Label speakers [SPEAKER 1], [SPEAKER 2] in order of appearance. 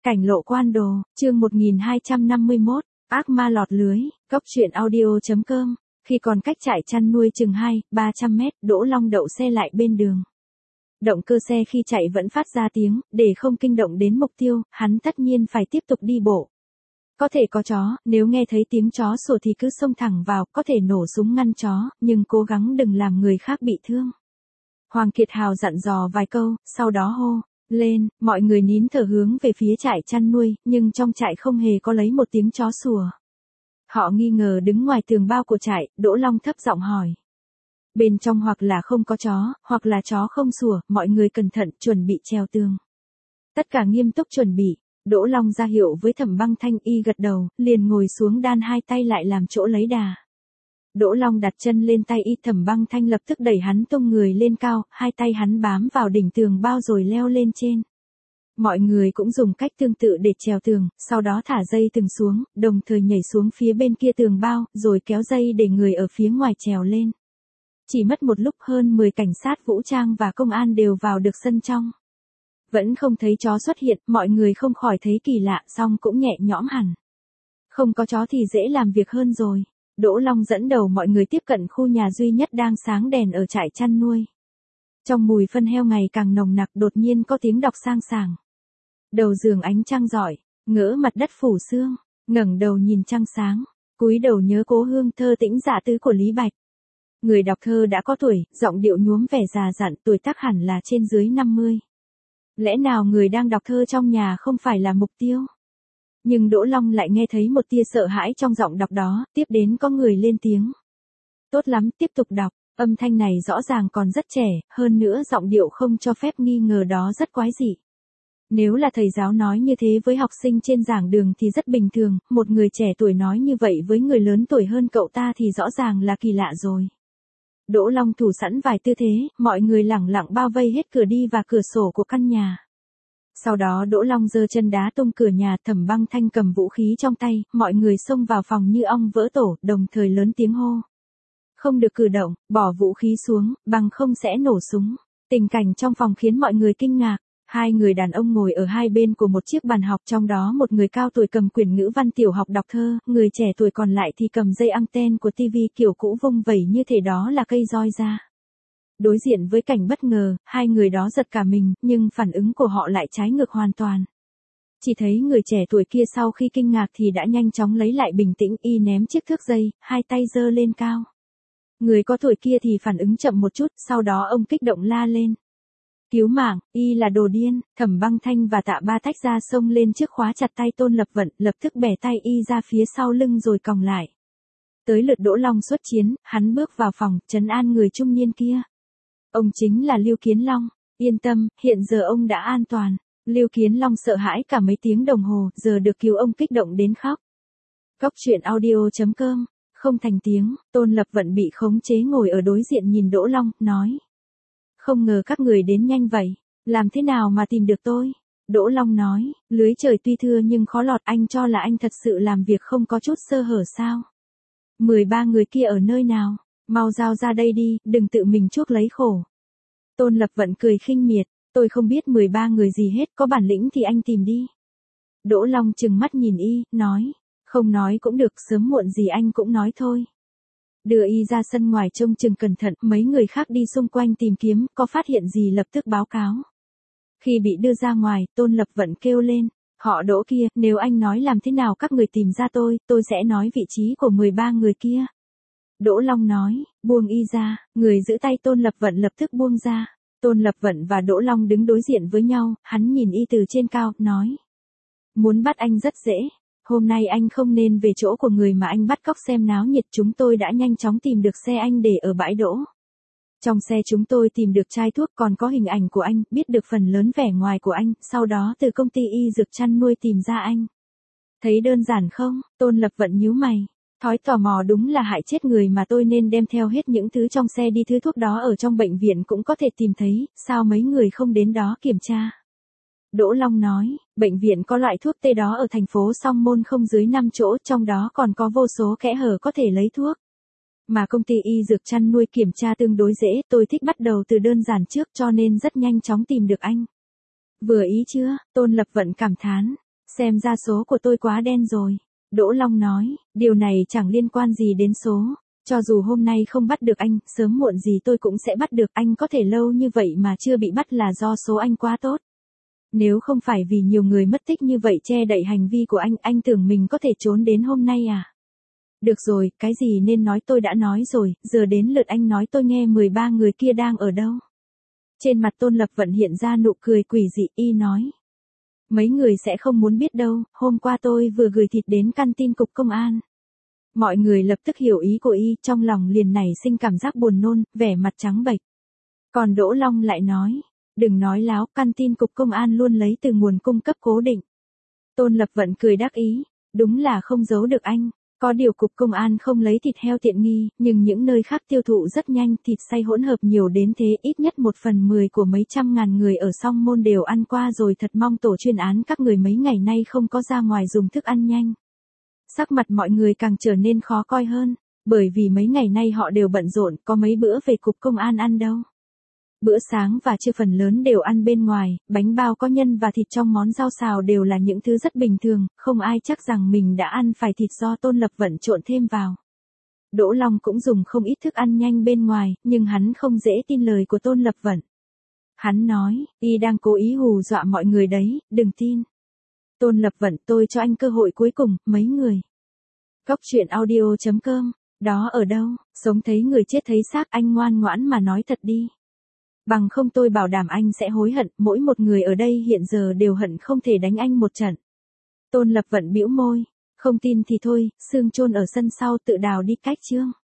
[SPEAKER 1] Cảnh lộ quan đồ, chương 1251, ác ma lọt lưới, cốc truyện audio.com. Khi còn cách trại chăn nuôi chừng 200-300 mét, Đỗ Long đậu xe lại bên đường. Động cơ xe khi chạy vẫn phát ra tiếng, để không kinh động đến mục tiêu, hắn tất nhiên phải tiếp tục đi bộ. Có thể có chó, nếu nghe thấy tiếng chó sủa thì cứ xông thẳng vào, có thể nổ súng ngăn chó, nhưng cố gắng đừng làm người khác bị thương. Hoàng Kiệt Hào dặn dò vài câu, sau đó hô lên, mọi người nín thở hướng về phía trại chăn nuôi, nhưng trong trại không hề có lấy một tiếng chó sủa. Họ nghi ngờ đứng ngoài tường bao của trại, Đỗ Long thấp giọng hỏi. Bên trong hoặc là không có chó, hoặc là chó không sủa, mọi người cẩn thận, chuẩn bị trèo tường. Tất cả nghiêm túc chuẩn bị, Đỗ Long ra hiệu với Thẩm Băng Thanh, y gật đầu, liền ngồi xuống đan hai tay lại làm chỗ lấy đà. Đỗ Long đặt chân lên tay y, Thẩm Băng Thanh lập tức đẩy hắn tung người lên cao, hai tay hắn bám vào đỉnh tường bao rồi leo lên trên. Mọi người cũng dùng cách tương tự để trèo tường, sau đó thả dây từng xuống, đồng thời nhảy xuống phía bên kia tường bao, rồi kéo dây để người ở phía ngoài trèo lên. Chỉ mất một lúc hơn 10 cảnh sát vũ trang và công an đều vào được sân trong. Vẫn không thấy chó xuất hiện, mọi người không khỏi thấy kỳ lạ, song cũng nhẹ nhõm hẳn. Không có chó thì dễ làm việc hơn rồi. Đỗ Long dẫn đầu mọi người tiếp cận khu nhà duy nhất đang sáng đèn ở trại chăn nuôi. Trong mùi phân heo ngày càng nồng nặc, đột nhiên có tiếng đọc sang sảng. Đầu giường ánh trăng rọi, ngỡ mặt đất phủ sương, ngẩng đầu nhìn trăng sáng, cúi đầu nhớ cố hương thơ tĩnh dạ tứ của Lý Bạch. Người đọc thơ đã có tuổi, giọng điệu nhuốm vẻ già dặn, tuổi tác hẳn là trên dưới 50. Lẽ nào người đang đọc thơ trong nhà không phải là mục tiêu? Nhưng Đỗ Long lại nghe thấy một tia sợ hãi trong giọng đọc đó, tiếp đến có người lên tiếng. Tốt lắm, tiếp tục đọc, âm thanh này rõ ràng còn rất trẻ, hơn nữa giọng điệu không cho phép nghi ngờ đó rất quái dị. Nếu là thầy giáo nói như thế với học sinh trên giảng đường thì rất bình thường, một người trẻ tuổi nói như vậy với người lớn tuổi hơn cậu ta thì rõ ràng là kỳ lạ rồi. Đỗ Long thủ sẵn vài tư thế, mọi người lẳng lặng bao vây hết cửa đi và cửa sổ của căn nhà. Sau đó Đỗ Long giơ chân đá tung cửa nhà, Thẩm Băng Thanh cầm vũ khí trong tay, mọi người xông vào phòng như ong vỡ tổ, đồng thời lớn tiếng hô. Không được cử động, bỏ vũ khí xuống, bằng không sẽ nổ súng. Tình cảnh trong phòng khiến mọi người kinh ngạc. Hai người đàn ông ngồi ở hai bên của một chiếc bàn học, trong đó một người cao tuổi cầm quyển ngữ văn tiểu học đọc thơ, người trẻ tuổi còn lại thì cầm dây anten của tivi kiểu cũ vung vẩy như thể đó là cây roi ra. Đối diện với cảnh bất ngờ, hai người đó giật cả mình, nhưng phản ứng của họ lại trái ngược hoàn toàn. Chỉ thấy người trẻ tuổi kia sau khi kinh ngạc thì đã nhanh chóng lấy lại bình tĩnh, y ném chiếc thước dây, hai tay giơ lên cao. Người có tuổi kia thì phản ứng chậm một chút, sau đó ông kích động la lên. Cứu mạng, y là đồ điên. Thẩm Băng Thanh và Tạ Ba tách ra xông lên trước khóa chặt tay Tôn Lập Vận, lập tức bẻ tay y ra phía sau lưng rồi còng lại. Tới lượt Đỗ Long xuất chiến, hắn bước vào phòng, trấn an người trung niên kia. Ông chính là Lưu Kiến Long, yên tâm, hiện giờ ông đã an toàn. Lưu Kiến Long sợ hãi cả mấy tiếng đồng hồ, giờ được cứu ông kích động đến khóc. Cốc truyện audio.com, không thành tiếng, Tôn Lập Vận bị khống chế ngồi ở đối diện nhìn Đỗ Long, nói. Không ngờ các người đến nhanh vậy, làm thế nào mà tìm được tôi? Đỗ Long nói, lưới trời tuy thưa nhưng khó lọt, anh cho là anh thật sự làm việc không có chút sơ hở sao? 13 người kia ở nơi nào? Mau giao ra đây đi, đừng tự mình chuốc lấy khổ. Tôn Lập Vận cười khinh miệt, tôi không biết 13 người gì hết, có bản lĩnh thì anh tìm đi. Đỗ Long trừng mắt nhìn y, nói, không nói cũng được, sớm muộn gì anh cũng nói thôi. Đưa y ra sân ngoài trông chừng cẩn thận, mấy người khác đi xung quanh tìm kiếm, có phát hiện gì lập tức báo cáo. Khi bị đưa ra ngoài, Tôn Lập Vận kêu lên, họ Đỗ kia, nếu anh nói làm thế nào các người tìm ra tôi sẽ nói vị trí của 13 người kia. Đỗ Long nói, buông y ra, người giữ tay Tôn Lập Vận lập tức buông ra. Tôn Lập Vận và Đỗ Long đứng đối diện với nhau, hắn nhìn y từ trên cao, nói. Muốn bắt anh rất dễ. Hôm nay anh không nên về chỗ của người mà anh bắt cóc xem náo nhiệt, chúng tôi đã nhanh chóng tìm được xe anh để ở bãi đỗ. Trong xe chúng tôi tìm được chai thuốc, còn có hình ảnh của anh, biết được phần lớn vẻ ngoài của anh, sau đó từ công ty y dược chăn nuôi tìm ra anh. Thấy đơn giản không? Tôn Lập Vận nhíu mày. Thói tò mò đúng là hại chết người mà tôi nên đem theo hết những thứ trong xe đi, thứ thuốc đó ở trong bệnh viện cũng có thể tìm thấy, sao mấy người không đến đó kiểm tra? Đỗ Long nói, bệnh viện có loại thuốc tê đó ở thành phố Song Môn không dưới 5 chỗ, trong đó còn có vô số kẽ hở có thể lấy thuốc. Mà công ty y dược chăn nuôi kiểm tra tương đối dễ, tôi thích bắt đầu từ đơn giản trước cho nên rất nhanh chóng tìm được anh. Vừa ý chưa? Tôn Lập Vận cảm thán. Xem ra số của tôi quá đen rồi. Đỗ Long nói, điều này chẳng liên quan gì đến số. Cho dù hôm nay không bắt được anh, sớm muộn gì tôi cũng sẽ bắt được anh, có thể lâu như vậy mà chưa bị bắt là do số anh quá tốt. Nếu không phải vì nhiều người mất tích như vậy che đậy hành vi của anh tưởng mình có thể trốn đến hôm nay à? Được rồi, cái gì nên nói tôi đã nói rồi, giờ đến lượt anh nói tôi nghe 13 người kia đang ở đâu. Trên mặt Tôn Lập Vận hiện ra nụ cười quỷ dị, y nói. Mấy người sẽ không muốn biết đâu, hôm qua tôi vừa gửi thịt đến căn tin cục công an. Mọi người lập tức hiểu ý của y, trong lòng liền nảy sinh cảm giác buồn nôn, vẻ mặt trắng bệch. Còn Đỗ Long lại nói, đừng nói láo, căn tin cục công an luôn lấy từ nguồn cung cấp cố định. Tôn Lập Vận cười đắc ý, đúng là không giấu được anh. Có điều cục công an không lấy thịt heo tiện nghi, nhưng những nơi khác tiêu thụ rất nhanh, thịt xay hỗn hợp nhiều đến thế, ít nhất 1/10 của mấy trăm ngàn người ở Song Môn đều ăn qua rồi, thật mong tổ chuyên án các người mấy ngày nay không có ra ngoài dùng thức ăn nhanh. Sắc mặt mọi người càng trở nên khó coi hơn, bởi vì mấy ngày nay họ đều bận rộn, có mấy bữa về cục công an ăn đâu. Bữa sáng và trưa phần lớn đều ăn bên ngoài, bánh bao có nhân và thịt trong món rau xào đều là những thứ rất bình thường, không ai chắc rằng mình đã ăn phải thịt do Tôn Lập Vận trộn thêm vào. Đỗ Long cũng dùng không ít thức ăn nhanh bên ngoài, nhưng hắn không dễ tin lời của Tôn Lập Vận. Hắn nói, y đang cố ý hù dọa mọi người đấy, đừng tin. Tôn Lập Vận, tôi cho anh cơ hội cuối cùng, mấy người. Cóc truyện audio.com, đó ở đâu, sống thấy người chết thấy xác, anh ngoan ngoãn mà nói thật đi. Bằng không tôi bảo đảm anh sẽ hối hận, mỗi một người ở đây hiện giờ đều hận không thể đánh anh một trận. Tôn Lập Vận bĩu môi, không tin thì thôi, xương chôn ở sân sau tự đào đi cách chương.